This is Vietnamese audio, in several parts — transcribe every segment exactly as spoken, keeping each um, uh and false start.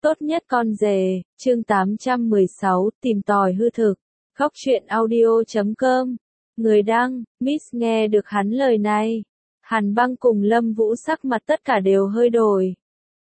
Tốt nhất con rể, chương tám trăm mười sáu, tìm tòi hư thực. Góc truyện audio chấm com. Người đăng, Miss nghe được hắn lời này. Hàn Băng cùng Lâm Vũ sắc mặt tất cả đều hơi đổi.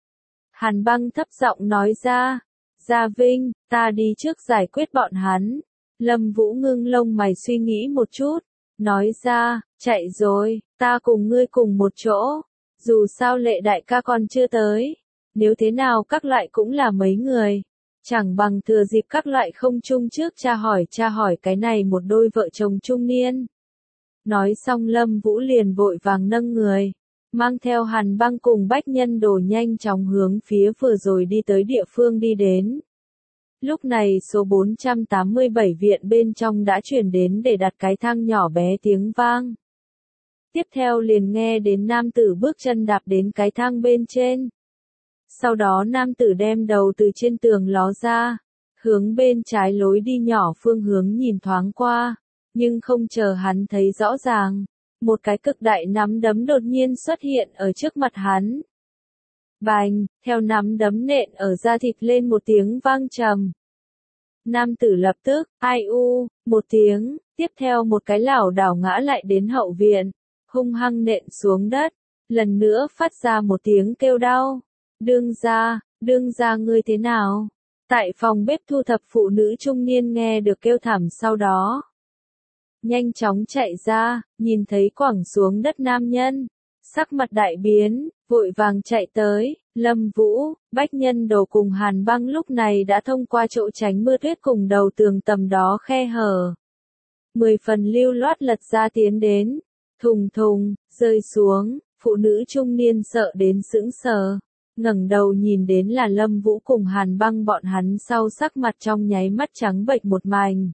Hàn Băng thấp giọng nói ra, Gia Vinh, ta đi trước giải quyết bọn hắn. Lâm Vũ ngưng lông mày suy nghĩ một chút, nói ra, chạy rồi, ta cùng ngươi cùng một chỗ. Dù sao Lệ đại ca còn chưa tới. Nếu thế nào các loại cũng là mấy người. Chẳng bằng thừa dịp các loại không chung trước tra hỏi tra hỏi cái này một đôi vợ chồng trung niên. Nói xong Lâm Vũ liền vội vàng nâng người. Mang theo Hàn Băng cùng Bách Nhân Đồ nhanh chóng hướng phía vừa rồi đi tới địa phương đi đến. Lúc này số bốn trăm tám mươi bảy viện bên trong đã chuyển đến để đặt cái thang nhỏ bé tiếng vang. Tiếp theo liền nghe đến nam tử bước chân đạp đến cái thang bên trên. Sau đó nam tử đem đầu từ trên tường ló ra, hướng bên trái lối đi nhỏ phương hướng nhìn thoáng qua, nhưng không chờ hắn thấy rõ ràng, một cái cực đại nắm đấm đột nhiên xuất hiện ở trước mặt hắn. Bành, theo nắm đấm nện ở da thịt lên một tiếng vang trầm. Nam tử lập tức, ai u, một tiếng, tiếp theo một cái lảo đảo ngã lại đến hậu viện, hung hăng nện xuống đất, lần nữa phát ra một tiếng kêu đau. Đương gia, đương gia ngươi thế nào? Tại phòng bếp thu thập phụ nữ trung niên nghe được kêu thảm sau đó. Nhanh chóng chạy ra, nhìn thấy quẳng xuống đất nam nhân. Sắc mặt đại biến, vội vàng chạy tới. Lâm Vũ, Bách Nhân Đồ cùng Hàn Băng lúc này đã thông qua chỗ tránh mưa tuyết cùng đầu tường tầm đó khe hở. Mười phần lưu loát lật ra tiến đến. Thùng thùng, rơi xuống, phụ nữ trung niên sợ đến sững sờ. Ngẩng đầu nhìn đến là Lâm Vũ cùng Hàn Băng bọn hắn sau sắc mặt trong nháy mắt trắng bệch một mảnh.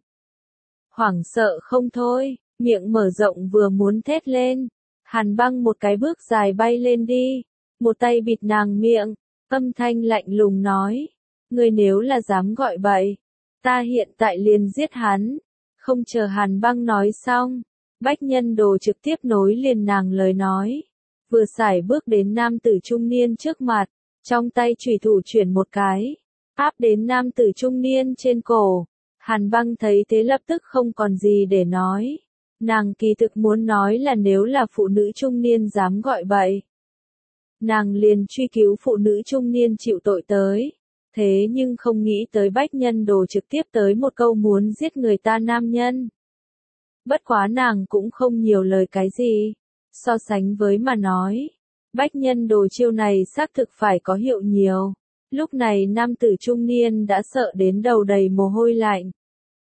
Hoảng sợ không thôi, miệng mở rộng vừa muốn thét lên. Hàn Băng một cái bước dài bay lên đi, một tay bịt nàng miệng, âm thanh lạnh lùng nói, ngươi nếu là dám gọi bậy, ta hiện tại liền giết hắn. Không chờ Hàn Băng nói xong, Bách Nhân Đồ trực tiếp nối liền nàng lời nói. Vừa sải bước đến nam tử trung niên trước mặt, trong tay chùy thủ chuyển một cái, áp đến nam tử trung niên trên cổ. Hàn Băng thấy thế lập tức không còn gì để nói. Nàng kỳ thực muốn nói là nếu là phụ nữ trung niên dám gọi bậy, nàng liền truy cứu phụ nữ trung niên chịu tội tới. Thế nhưng không nghĩ tới Bách Nhân Đồ trực tiếp tới một câu muốn giết người ta nam nhân. Bất quá nàng cũng không nhiều lời cái gì. So sánh với mà nói, Bách Nhân Đồ chiêu này xác thực phải có hiệu nhiều. Lúc này nam tử trung niên đã sợ đến đầu đầy mồ hôi lạnh.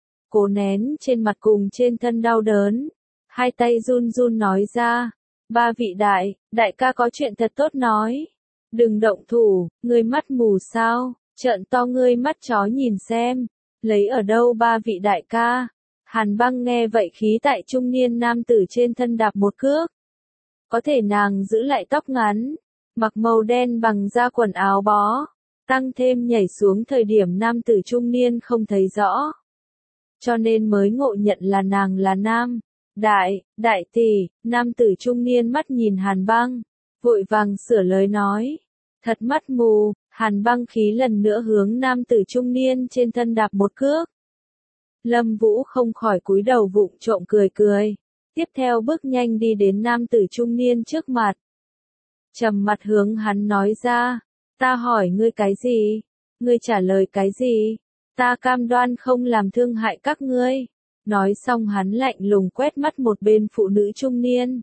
Cố nén trên mặt cùng trên thân đau đớn. Hai tay run run nói ra, ba vị đại, đại ca có chuyện thật tốt nói. Đừng động thủ, ngươi mắt mù sao, trợn to ngươi mắt chó nhìn xem. Lấy ở đâu ba vị đại ca? Hàn Băng nghe vậy khí tại trung niên nam tử trên thân đạp một cước. Có thể nàng giữ lại tóc ngắn, mặc màu đen bằng da quần áo bó, tăng thêm nhảy xuống thời điểm nam tử trung niên không thấy rõ. Cho nên mới ngộ nhận là nàng là nam. Đại, đại tỷ, nam tử trung niên mắt nhìn Hàn Băng, vội vàng sửa lời nói. Thật mắt mù, Hàn Băng khí lần nữa hướng nam tử trung niên trên thân đạp một cước. Lâm Vũ không khỏi cúi đầu vụng trộm cười cười. Tiếp theo bước nhanh đi đến nam tử trung niên trước mặt. Trầm mặt hướng hắn nói ra, ta hỏi ngươi cái gì? Ngươi trả lời cái gì? Ta cam đoan không làm thương hại các ngươi. Nói xong hắn lạnh lùng quét mắt một bên phụ nữ trung niên.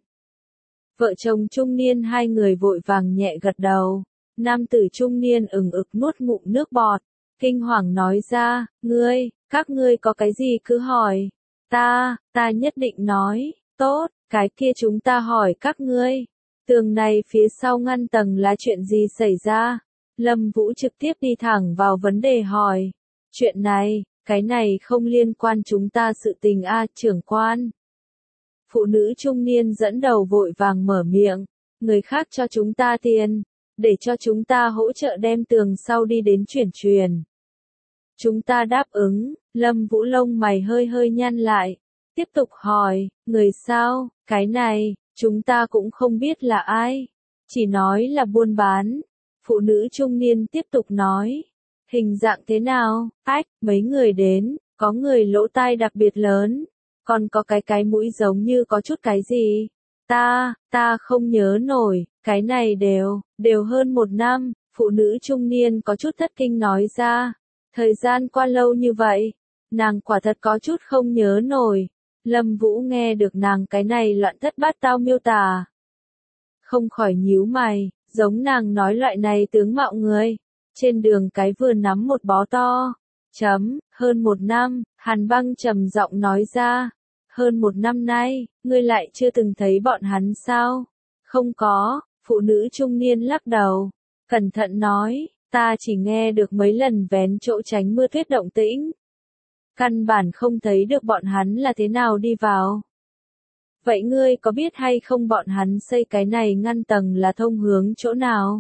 Vợ chồng trung niên hai người vội vàng nhẹ gật đầu. Nam tử trung niên ừng ực nuốt ngụm nước bọt. Kinh hoàng nói ra, ngươi, các ngươi có cái gì cứ hỏi. Ta, ta nhất định nói. Tốt, cái kia chúng ta hỏi các ngươi. Tường này phía sau ngăn tầng là chuyện gì xảy ra? Lâm Vũ trực tiếp đi thẳng vào vấn đề hỏi. Chuyện này, cái này không liên quan chúng ta sự tình a trưởng quan. Phụ nữ trung niên dẫn đầu vội vàng mở miệng. Người khác cho chúng ta tiền, để cho chúng ta hỗ trợ đem tường sau đi đến chuyển truyền. Chúng ta đáp ứng. Lâm Vũ lông mày hơi hơi nhăn lại. Tiếp tục hỏi, người sao, cái này, chúng ta cũng không biết là ai. Chỉ nói là buôn bán. Phụ nữ trung niên tiếp tục nói. Hình dạng thế nào? Ách, mấy người đến, có người lỗ tai đặc biệt lớn, còn có cái cái mũi giống như có chút cái gì. Ta, ta không nhớ nổi, cái này đều, đều hơn một năm, phụ nữ trung niên có chút thất kinh nói ra. Thời gian qua lâu như vậy, nàng quả thật có chút không nhớ nổi. Lâm Vũ nghe được nàng cái này loạn thất bát tao miêu tả. Không khỏi nhíu mày, giống nàng nói loại này tướng mạo người. Trên đường cái vừa nắm một bó to. Chấm, hơn một năm, Hàn Băng trầm giọng nói ra. Hơn một năm nay, ngươi lại chưa từng thấy bọn hắn sao? Không có, phụ nữ trung niên lắc đầu. Cẩn thận nói, ta chỉ nghe được mấy lần vén chỗ tránh mưa tuyết động tĩnh. Căn bản không thấy được bọn hắn là thế nào đi vào. Vậy ngươi có biết hay không bọn hắn xây cái này ngăn tầng là thông hướng chỗ nào?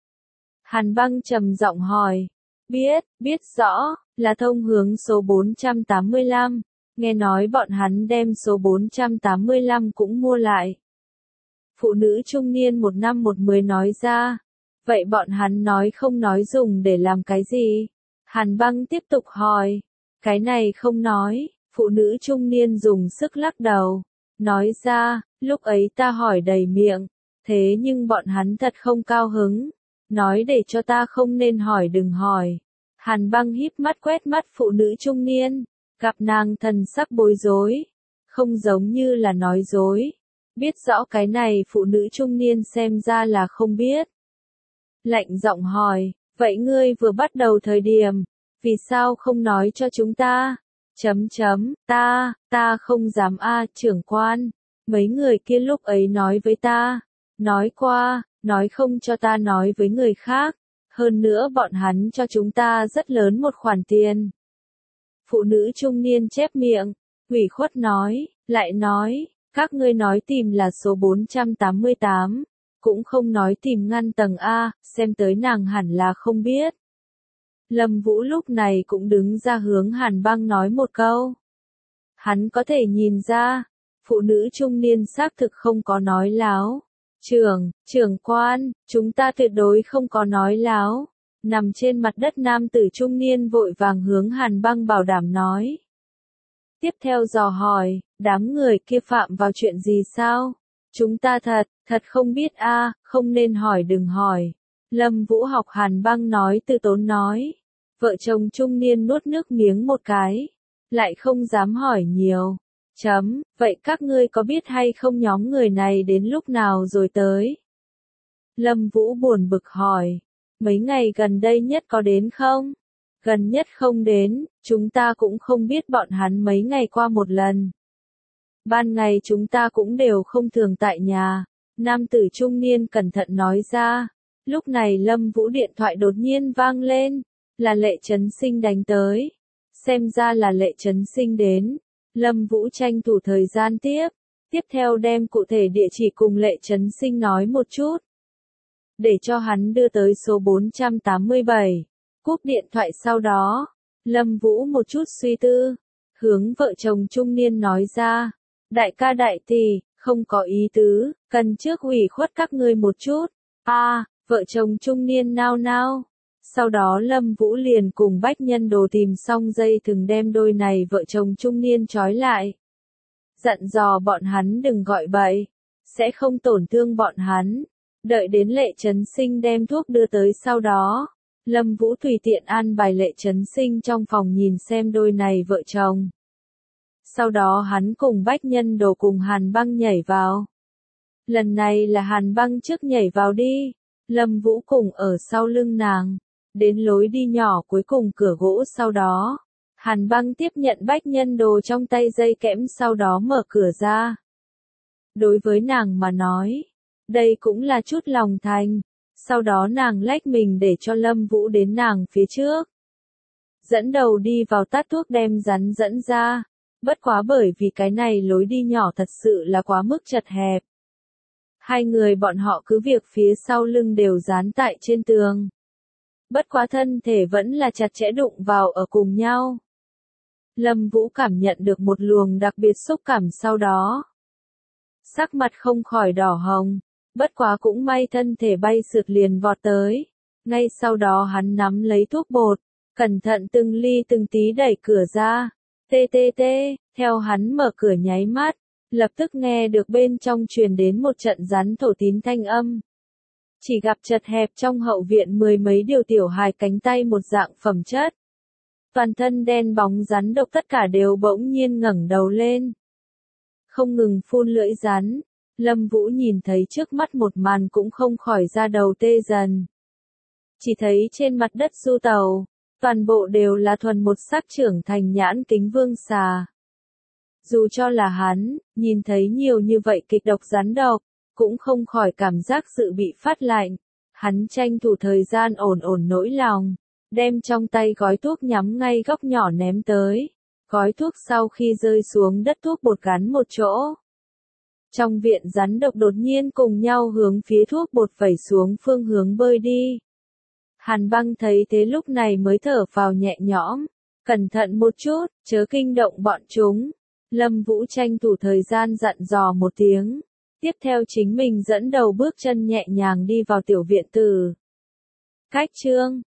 Hàn Băng trầm giọng hỏi. Biết, biết rõ, là thông hướng số bốn trăm tám mươi lăm. Nghe nói bọn hắn đem số bốn trăm tám mươi lăm cũng mua lại. Phụ nữ trung niên một năm một mười nói ra. Vậy bọn hắn nói không nói dùng để làm cái gì? Hàn Băng tiếp tục hỏi. Cái này không nói, phụ nữ trung niên dùng sức lắc đầu. Nói ra, lúc ấy ta hỏi đầy miệng. Thế nhưng bọn hắn thật không cao hứng. Nói để cho ta không nên hỏi đừng hỏi. Hàn Băng híp mắt quét mắt phụ nữ trung niên. Gặp nàng thần sắc bối rối. Không giống như là nói dối. Biết rõ cái này phụ nữ trung niên xem ra là không biết. Lạnh giọng hỏi, vậy ngươi vừa bắt đầu thời điểm, vì sao không nói cho chúng ta? Chấm chấm, ta, ta không dám a trưởng quan. Mấy người kia lúc ấy nói với ta. Nói qua, nói không cho ta nói với người khác. Hơn nữa bọn hắn cho chúng ta rất lớn một khoản tiền. Phụ nữ trung niên chép miệng, ủy khuất nói, lại nói, các ngươi nói tìm là số bốn trăm tám mươi tám, cũng không nói tìm ngăn tầng A, xem tới nàng hẳn là không biết. Lâm Vũ lúc này cũng đứng ra hướng Hàn Băng nói một câu. Hắn có thể nhìn ra, phụ nữ trung niên xác thực không có nói láo. Trưởng, trưởng quan, chúng ta tuyệt đối không có nói láo. Nằm trên mặt đất nam tử trung niên vội vàng hướng Hàn Băng bảo đảm nói. Tiếp theo dò hỏi, đám người kia phạm vào chuyện gì sao? Chúng ta thật, thật không biết a, không nên hỏi đừng hỏi. Lâm Vũ học Hàn Băng nói từ tốn nói. Vợ chồng trung niên nuốt nước miếng một cái. Lại không dám hỏi nhiều. Chấm, vậy các ngươi có biết hay không nhóm người này đến lúc nào rồi tới? Lâm Vũ buồn bực hỏi. Mấy ngày gần đây nhất có đến không? Gần nhất không đến, chúng ta cũng không biết bọn hắn mấy ngày qua một lần. Ban ngày chúng ta cũng đều không thường tại nhà. Nam tử trung niên cẩn thận nói ra. Lúc này Lâm Vũ điện thoại đột nhiên vang lên. Là Lệ Chấn Sinh đánh tới. Xem ra là Lệ Chấn Sinh đến. Lâm Vũ tranh thủ thời gian tiếp. Tiếp theo đem cụ thể địa chỉ cùng Lệ Chấn Sinh nói một chút. Để cho hắn đưa tới số bốn trăm tám mươi bảy. Cúp điện thoại sau đó. Lâm Vũ một chút suy tư. Hướng vợ chồng trung niên nói ra. Đại ca đại tỷ, không có ý tứ, cần trước ủy khuất các ngươi một chút. A, à, vợ chồng trung niên nao nao. Sau đó Lâm Vũ liền cùng Bách Nhân Đồ tìm xong dây thừng đem đôi này vợ chồng trung niên trói lại. Dặn dò bọn hắn đừng gọi bậy, sẽ không tổn thương bọn hắn. Đợi đến Lệ Chấn Sinh đem thuốc đưa tới sau đó. Lâm Vũ tùy tiện an bài Lệ Chấn Sinh trong phòng nhìn xem đôi này vợ chồng. Sau đó hắn cùng Bách Nhân Đồ cùng Hàn Băng nhảy vào. Lần này là Hàn Băng trước nhảy vào đi. Lâm Vũ cùng ở sau lưng nàng. Đến lối đi nhỏ cuối cùng cửa gỗ sau đó. Hàn Băng tiếp nhận Bách Nhân Đồ trong tay dây kẽm sau đó mở cửa ra. Đối với nàng mà nói. Đây cũng là chút lòng thành. Sau đó nàng lách mình để cho Lâm Vũ đến nàng phía trước. Dẫn đầu đi vào tắt thuốc đem rắn dẫn ra. Bất quá bởi vì cái này lối đi nhỏ thật sự là quá mức chật hẹp. Hai người bọn họ cứ việc phía sau lưng đều dán tại trên tường. Bất quá thân thể vẫn là chặt chẽ đụng vào ở cùng nhau. Lâm Vũ cảm nhận được một luồng đặc biệt xúc cảm sau đó. Sắc mặt không khỏi đỏ hồng. Bất quá cũng may thân thể bay sượt liền vọt tới. Ngay sau đó hắn nắm lấy thuốc bột. Cẩn thận từng ly từng tí đẩy cửa ra. Tê tê tê, theo hắn mở cửa nháy mắt, lập tức nghe được bên trong truyền đến một trận rắn thổ tín thanh âm. Chỉ gặp chật hẹp trong hậu viện mười mấy điều tiểu hài cánh tay một dạng phẩm chất. Toàn thân đen bóng rắn độc tất cả đều bỗng nhiên ngẩng đầu lên. Không ngừng phun lưỡi rắn, Lâm Vũ nhìn thấy trước mắt một màn cũng không khỏi ra đầu tê dần. Chỉ thấy trên mặt đất du tàu, toàn bộ đều là thuần một sắc trưởng thành nhãn kính vương xà. Dù cho là hắn, nhìn thấy nhiều như vậy kịch độc rắn độc, cũng không khỏi cảm giác sự bị phát lạnh. Hắn tranh thủ thời gian ổn ổn nỗi lòng, đem trong tay gói thuốc nhắm ngay góc nhỏ ném tới. Gói thuốc sau khi rơi xuống đất thuốc bột gắn một chỗ. Trong viện rắn độc đột nhiên cùng nhau hướng phía thuốc bột vẩy xuống phương hướng bơi đi. Hàn Băng thấy thế lúc này mới thở phào nhẹ nhõm, cẩn thận một chút, chớ kinh động bọn chúng. Lâm Vũ tranh thủ thời gian dặn dò một tiếng, tiếp theo chính mình dẫn đầu bước chân nhẹ nhàng đi vào tiểu viện tử. Cách chương